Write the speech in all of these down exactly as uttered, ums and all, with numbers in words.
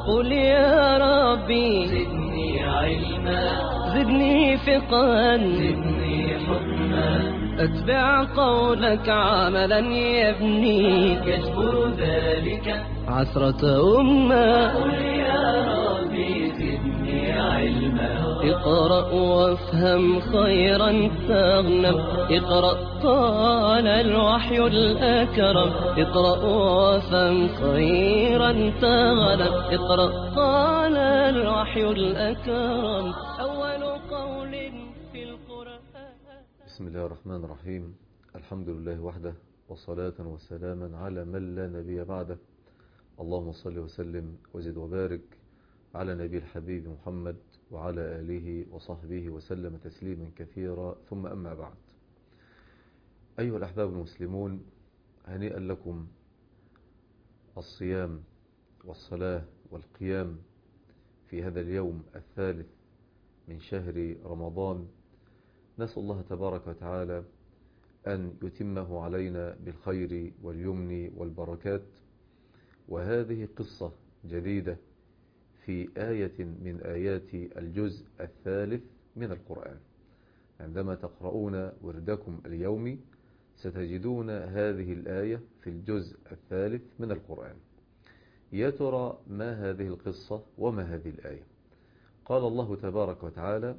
قل يا ربي زدني علما زدني فقها زدني حكما أتبع قولك عملا يبني يجبر ذلك عثرة أمة. قل يا ربي زدني علما اقرأ وافهم خيرا تغنم. اقرأ قال الوحي الأكرم. اقرأ وافهم خيرا تغنم. اقرأ قال الوحي الأكرم أول قول في القرآن. بسم الله الرحمن الرحيم. الحمد لله وحده وصلاة وسلاما على من لا نبي بعده. اللهم صل وسلم وزد وبارك على نبي الحبيب محمد وعلى آله وصحبه وسلم تسليما كثيرا، ثم أما بعد. أيها الأحباب المسلمون، هنيئا لكم الصيام والصلاة والقيام في هذا اليوم الثالث من شهر رمضان. نسأل الله تبارك وتعالى أن يتمه علينا بالخير واليمن والبركات. وهذه قصة جديدة في آية من آيات الجزء الثالث من القرآن. عندما تقرؤون وردكم اليومي ستجدون هذه الآية في الجزء الثالث من القرآن. يا ترى ما هذه القصة وما هذه الآية؟ قال الله تبارك وتعالى: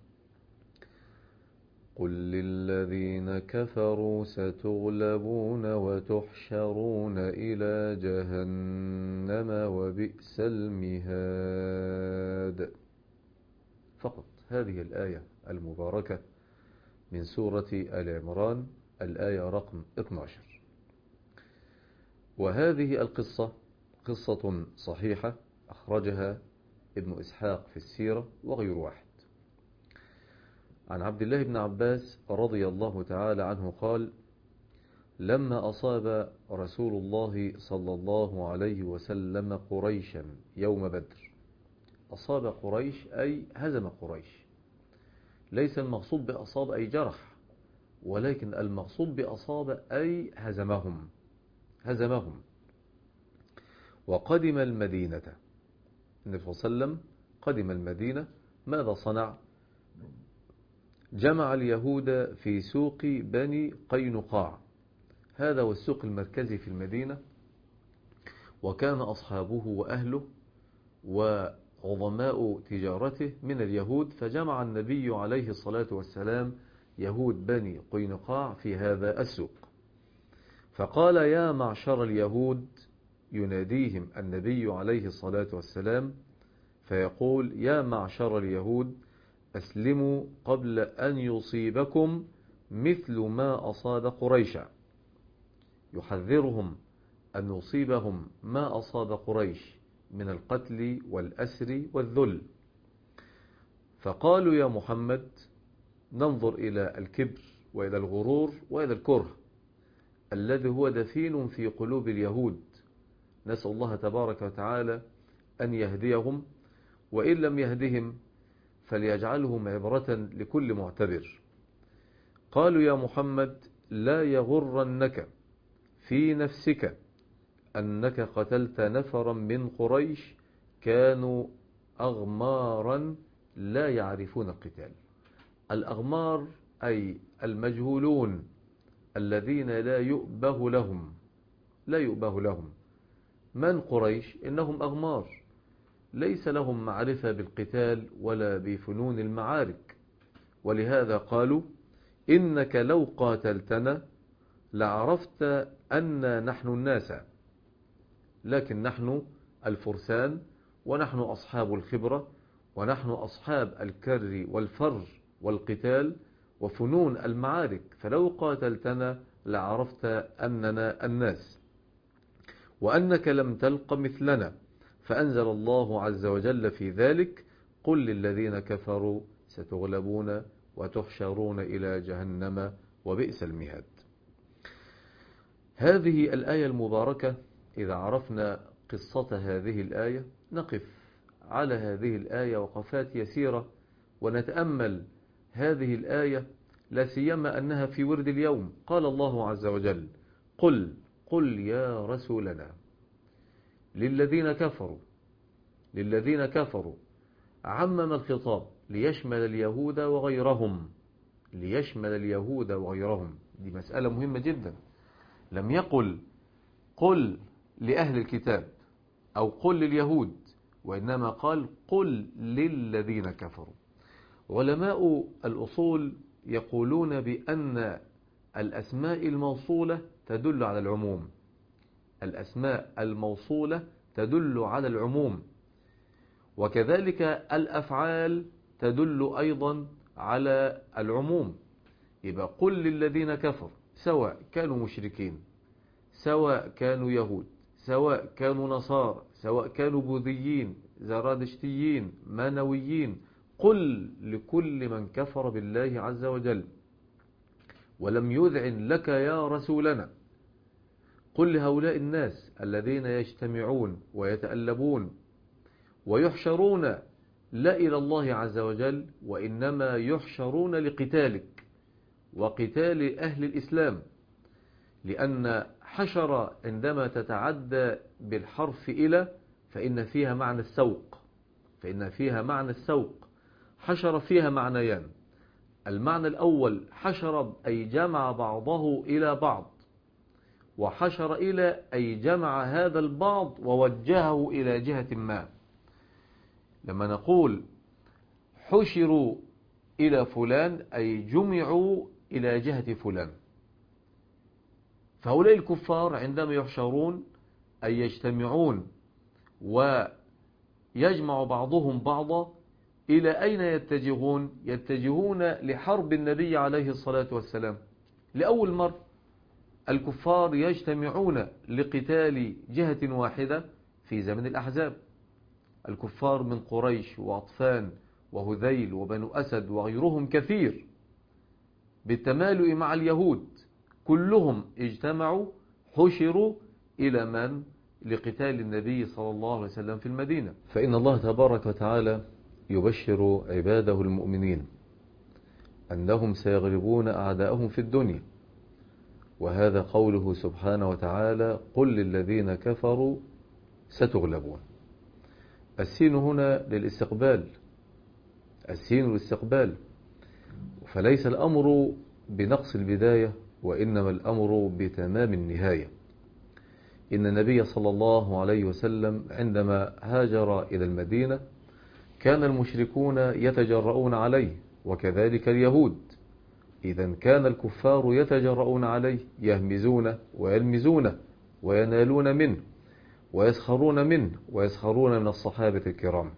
قل للذين كفروا ستغلبون وتحشرون إلى جهنم وبئس المهاد. فقط هذه الآية المباركة من سورة آل عمران، الآية رقم اثني عشر. وهذه القصة قصة صحيحة أخرجها ابن إسحاق في السيرة وغير واحد. عن عبد الله بن عباس رضي الله تعالى عنه قال: لما أصاب رسول الله صلى الله عليه وسلم قريشا يوم بدر. أصاب قريش أي هزم قريش. ليس المقصود بأصاب أي جرح، ولكن المقصود بأصاب أي هزمهم هزمهم وقدم المدينة. النبي صلى الله عليه وسلم قدم المدينة. ماذا صنع؟ جمع اليهود في سوق بني قينقاع. هذا هو السوق المركزي في المدينة، وكان أصحابه وأهله وعظماء تجارته من اليهود. فجمع النبي عليه الصلاة والسلام يهود بني قينقاع في هذا السوق. فقال: يا معشر اليهود، يناديهم النبي عليه الصلاة والسلام فيقول: يا معشر اليهود، أسلموا قبل أن يصيبكم مثل ما أصاب قريشا. يحذرهم أن يصيبهم ما أصاب قريش من القتل والأسر والذل. فقالوا: يا محمد، ننظر إلى الكبر وإلى الغرور وإلى الكره الذي هو دفين في قلوب اليهود. نسأل الله تبارك وتعالى أن يهديهم، وإن لم يهدهم فليجعلهم عبرة لكل معتبر. قالوا: يا محمد، لا يغرنك في نفسك أنك قتلت نفرا من قريش كانوا أغمارا لا يعرفون القتال. الأغمار أي المجهولون الذين لا يؤبه لهم لا يؤبه لهم من قريش؟ إنهم أغمار ليس لهم معرفة بالقتال ولا بفنون المعارك. ولهذا قالوا: إنك لو قاتلتنا لعرفت أن نحن الناس، لكن نحن الفرسان، ونحن أصحاب الخبرة، ونحن أصحاب الكر والفر والقتال وفنون المعارك، فلو قاتلتنا لعرفت أننا الناس وأنك لم تلق مثلنا. فأنزل الله عز وجل في ذلك: قل للذين كفروا ستغلبون وتحشرون إلى جهنم وبئس المهاد. هذه الآية المباركة، إذا عرفنا قصة هذه الآية نقف على هذه الآية وقفات يسيرة ونتأمل هذه الآية، لا سيما أنها في ورد اليوم. قال الله عز وجل: قل قل يا رسولنا للذين كفروا للذين كفروا عمم الخطاب ليشمل اليهود وغيرهم، ليشمل اليهود وغيرهم. دي مسألة مهمة جدا. لم يقل قل لأهل الكتاب أو قل لليهود، وإنما قال قل للذين كفروا. علماء الأصول يقولون بأن الأسماء الموصولة تدل على العموم، الأسماء الموصولة تدل على العموم، وكذلك الأفعال تدل أيضا على العموم. يبقى قل للذين كفروا، سواء كانوا مشركين، سواء كانوا يهود، سواء كانوا نصارى، سواء كانوا بوذيين، زرادشتيين، مانويين، قل لكل من كفر بالله عز وجل ولم يذعن لك يا رسولنا، قل لهؤلاء الناس الذين يجتمعون ويتألبون ويحشرون لا إلى الله عز وجل، وإنما يحشرون لقتالك وقتال أهل الإسلام، لأن حشر عندما تتعدى بالحرف إلى فإن فيها معنى السوق، فإن فيها معنى السوق. حشر فيها معنيان: المعنى الأول حشر أي جمع بعضه إلى بعض، وحشر إلى أي جمع هذا البعض ووجهه إلى جهة ما. لما نقول حشروا إلى فلان أي جمعوا إلى جهة فلان. فهؤلاء الكفار عندما يحشرون أي يجتمعون ويجمع بعضهم بعضا، إلى أين يتجهون؟ يتجهون لحرب النبي عليه الصلاة والسلام. لأول مرة الكفار يجتمعون لقتال جهة واحدة في زمن الأحزاب. الكفار من قريش وأطفان وهذيل وبنو أسد وغيرهم كثير بالتمالؤ مع اليهود، كلهم اجتمعوا حشروا إلى من؟ لقتال النبي صلى الله عليه وسلم في المدينة. فإن الله تبارك وتعالى يبشر عباده المؤمنين أنهم سيغلبون أعداءهم في الدنيا، وهذا قوله سبحانه وتعالى قل للذين كفروا ستغلبون. السين هنا للاستقبال، السين للاستقبال، فليس الأمر بنقص البداية وإنما الأمر بتمام النهاية. إن النبي صلى الله عليه وسلم عندما هاجر إلى المدينة كان المشركون يتجرؤون عليه، وكذلك اليهود. إذا كان الكفار يتجرؤون عليه، يهمزونه ويلمزونه وينالون منه ويسخرون منه ويسخرون من الصحابة الكرام.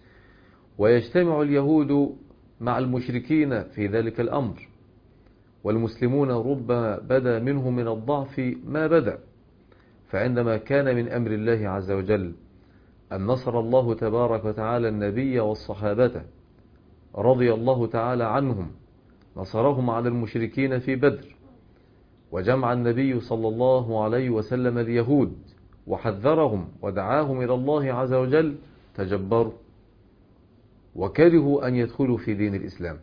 ويجتمع اليهود مع المشركين في ذلك الأمر، والمسلمون ربما بدا منهم من الضعف ما بدا. فعندما كان من أمر الله عز وجل أن نصر الله تبارك وتعالى النبي والصحابة رضي الله تعالى عنهم، نصرهم على المشركين في بدر، وجمع النبي صلى الله عليه وسلم اليهود وحذرهم ودعاهم إلى الله عز وجل، تجبروا وكرهوا أن يدخلوا في دين الإسلام.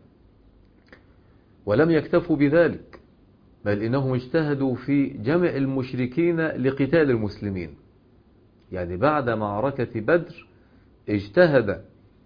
ولم يكتفوا بذلك، بل إنهم اجتهدوا في جمع المشركين لقتال المسلمين. يعني بعد معركة بدر اجتهد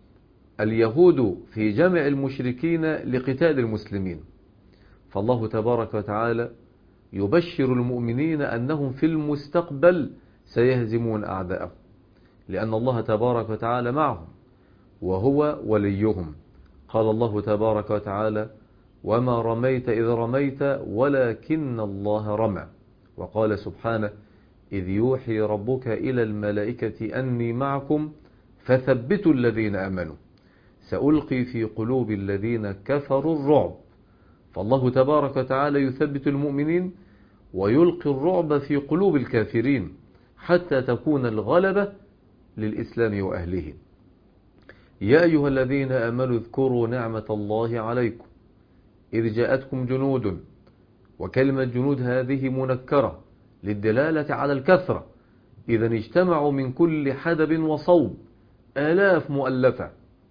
اليهود في جمع المشركين لقتال المسلمين. فالله تبارك وتعالى يبشر المؤمنين أنهم في المستقبل سيهزمون أعداءهم، لأن الله تبارك وتعالى معهم وهو وليهم. قال الله تبارك وتعالى وما رميت إذ رميت ولكن الله رمى. وقال سبحانه إذ يوحي ربك إلى الملائكة أني معكم فثبتوا الذين آمنوا سألقي في قلوب الذين كفروا الرعب. فالله تبارك وتعالى يثبت المؤمنين ويلقي الرعب في قلوب الكافرين حتى تكون الغلبة للإسلام وأهله. يا أيها الذين آمنوا اذكروا نعمة الله عليكم إذ جاءتكم جنود، وكلمة جنود هذه منكرة للدلالة على الكثرة. إذا اجتمعوا من كل حدب وصوب، آلاف مؤلفة،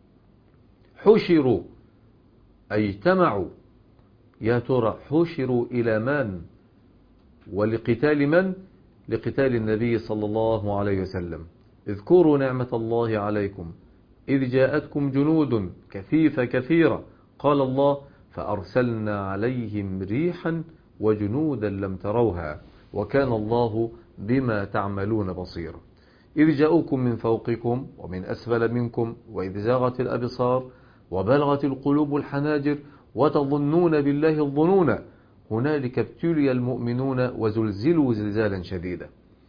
حشروا أي اجتمعوا. يا ترى حشروا إلى من ولقتال من؟ لقتال النبي صلى الله عليه وسلم. اذكروا نعمة الله عليكم إذ جاءتكم جنود كثيفة كثيرة قال الله فأرسلنا عليهم ريحا وجنودا لم تروها وكان الله بما تعملون بصيرا. إذ جاءوكم من فوقكم ومن أسفل منكم وإذ زاغت الأبصار وبلغت القلوب الحناجر وتظنون بالله الظنون هنالك ابتلي المؤمنون وزلزلوا زلزالا شديدا.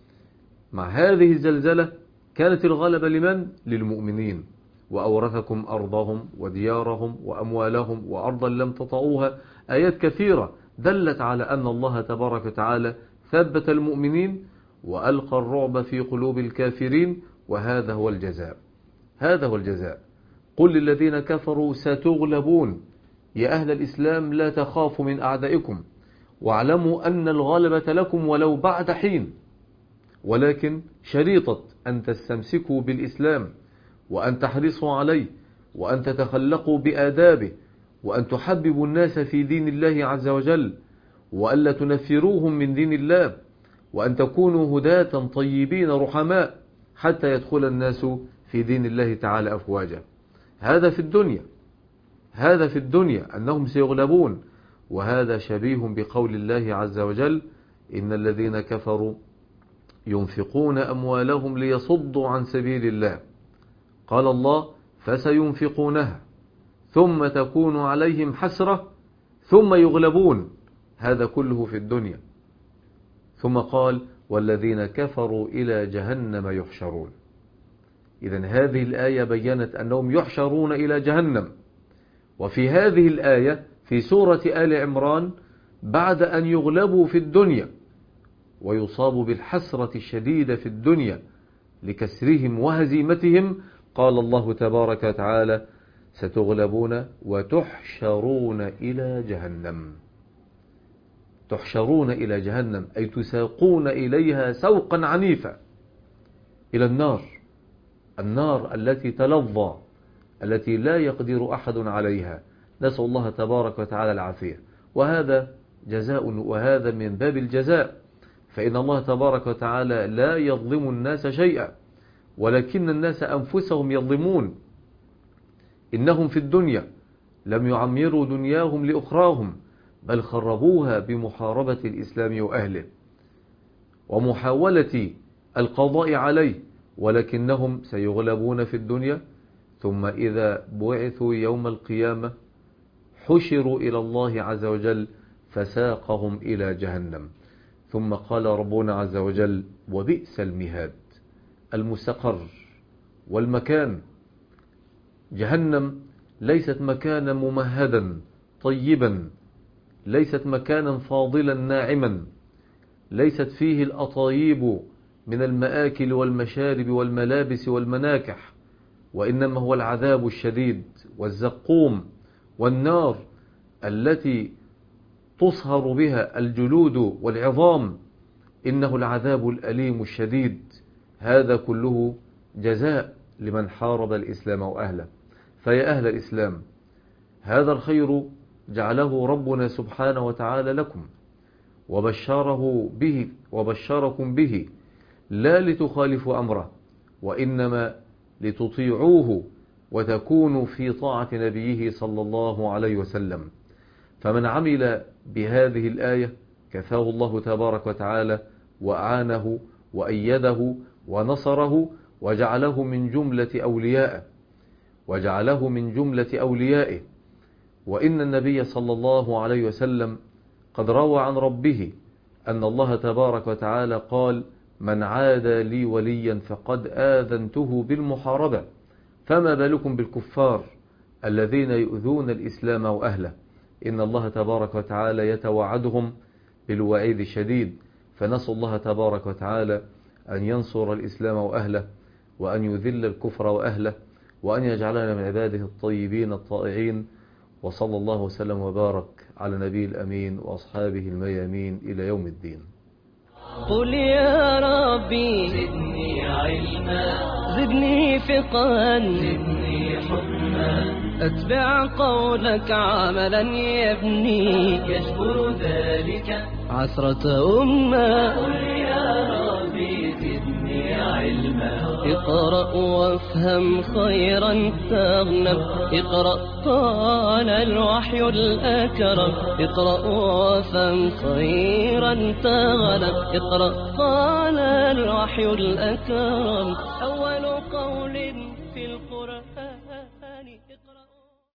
مع هذه الزلزلة كانت الغلبة لمن؟ للمؤمنين. وأورثكم أرضهم وديارهم وأموالهم وأرضا لم تطئوها. آيات كثيرة دلت على أن الله تبارك وتعالى ثبت المؤمنين وألقى الرعب في قلوب الكافرين، وهذا هو الجزاء. هذا هو الجزاء. قل للذين كفروا ستغلبون. يا أهل الإسلام لا تخافوا من أعدائكم واعلموا أن الغلبة لكم ولو بعد حين، ولكن شريطة أن تستمسكوا بالإسلام وأن تحرصوا عليه وأن تتخلقوا بآدابه وأن تحببوا الناس في دين الله عز وجل وألا تنفروهم من دين الله وأن تكونوا هداة طيبين رحماء حتى يدخل الناس في دين الله تعالى أفواجا. هذا في الدنيا، هذا في الدنيا أنهم سيغلبون. وهذا شبيه بقول الله عز وجل إن الذين كفروا ينفقون أموالهم ليصدوا عن سبيل الله قال الله فسينفقونها ثم تكون عليهم حسرة ثم يغلبون. هذا كله في الدنيا. ثم قال والذين كفروا إلى جهنم يحشرون. إذن هذه الآية بيّنت أنهم يحشرون إلى جهنم. وفي هذه الآية في سورة آل عمران بعد أن يغلبوا في الدنيا ويصابوا بالحسرة الشديدة في الدنيا لكسرهم وهزيمتهم قال الله تبارك وتعالى ستغلبون وتحشرون إلى جهنم. تحشرون إلى جهنم أي تساقون إليها سوقا عنيفا، إلى النار، النار التي تلظى التي لا يقدر أحد عليها. نسأل الله تبارك وتعالى العافية. وهذا جزاء، وهذا من باب الجزاء، فإن الله تبارك وتعالى لا يظلم الناس شيئا ولكن الناس أنفسهم يظلمون. إنهم في الدنيا لم يعمروا دنياهم لأخراهم بل خربوها بمحاربة الإسلام وأهله ومحاولة القضاء عليه، ولكنهم سيغلبون في الدنيا ثم إذا بعثوا يوم القيامة حشروا إلى الله عز وجل فساقهم إلى جهنم. ثم قال ربنا عز وجل وبئس المهاد، المستقر والمكان. جهنم ليست مكانا ممهدا طيبا، ليست مكانا فاضلا ناعما، ليست فيه الأطايب من المآكل والمشارب والملابس والمناكح، وإنما هو العذاب الشديد والزقوم والنار التي تصهر بها الجلود والعظام. إنه العذاب الأليم الشديد. هذا كله جزاء لمن حارب الإسلام وأهله. فيا أهل الإسلام هذا الخير جعله ربنا سبحانه وتعالى لكم وبشره به وبشركم به لا لتخالفوا أمره وإنما لتطيعوه وتكونوا في طاعة نبيه صلى الله عليه وسلم. فمن عمل بهذه الآية كفاه الله تبارك وتعالى وأعانه وأيده ونصره وجعله من جملة أوليائه وجعله من جملة أوليائه. وإن النبي صلى الله عليه وسلم قد روى عن ربه أن الله تبارك وتعالى قال من عادى لي وليا فقد آذنته بالمحاربة. فما بالكم بالكفار الذين يؤذون الإسلام وأهله. إن الله تبارك وتعالى يتوعدهم بالوعيد الشديد. فنسأل الله تبارك وتعالى أن ينصر الإسلام وأهله وأن يذل الكفر وأهله وأن يجعلنا من عباده الطيبين الطائعين. وصلى الله وسلم وبارك على نبي الأمين وأصحابه الميامين إلى يوم الدين. قل يا ربي زدني علما زدني فقها زدني حكما أتبع قولك عملا يبني يجبر ذلك عثرة أمة. قل يا ربي زدني علما اقرأ وافهم خيرا تغنم اقرأ قال الوحي الأكرم اقرأ وافهم خيرا تغنم اقرأ قال الوحي الأكرم أول قول في القرآن اقرأ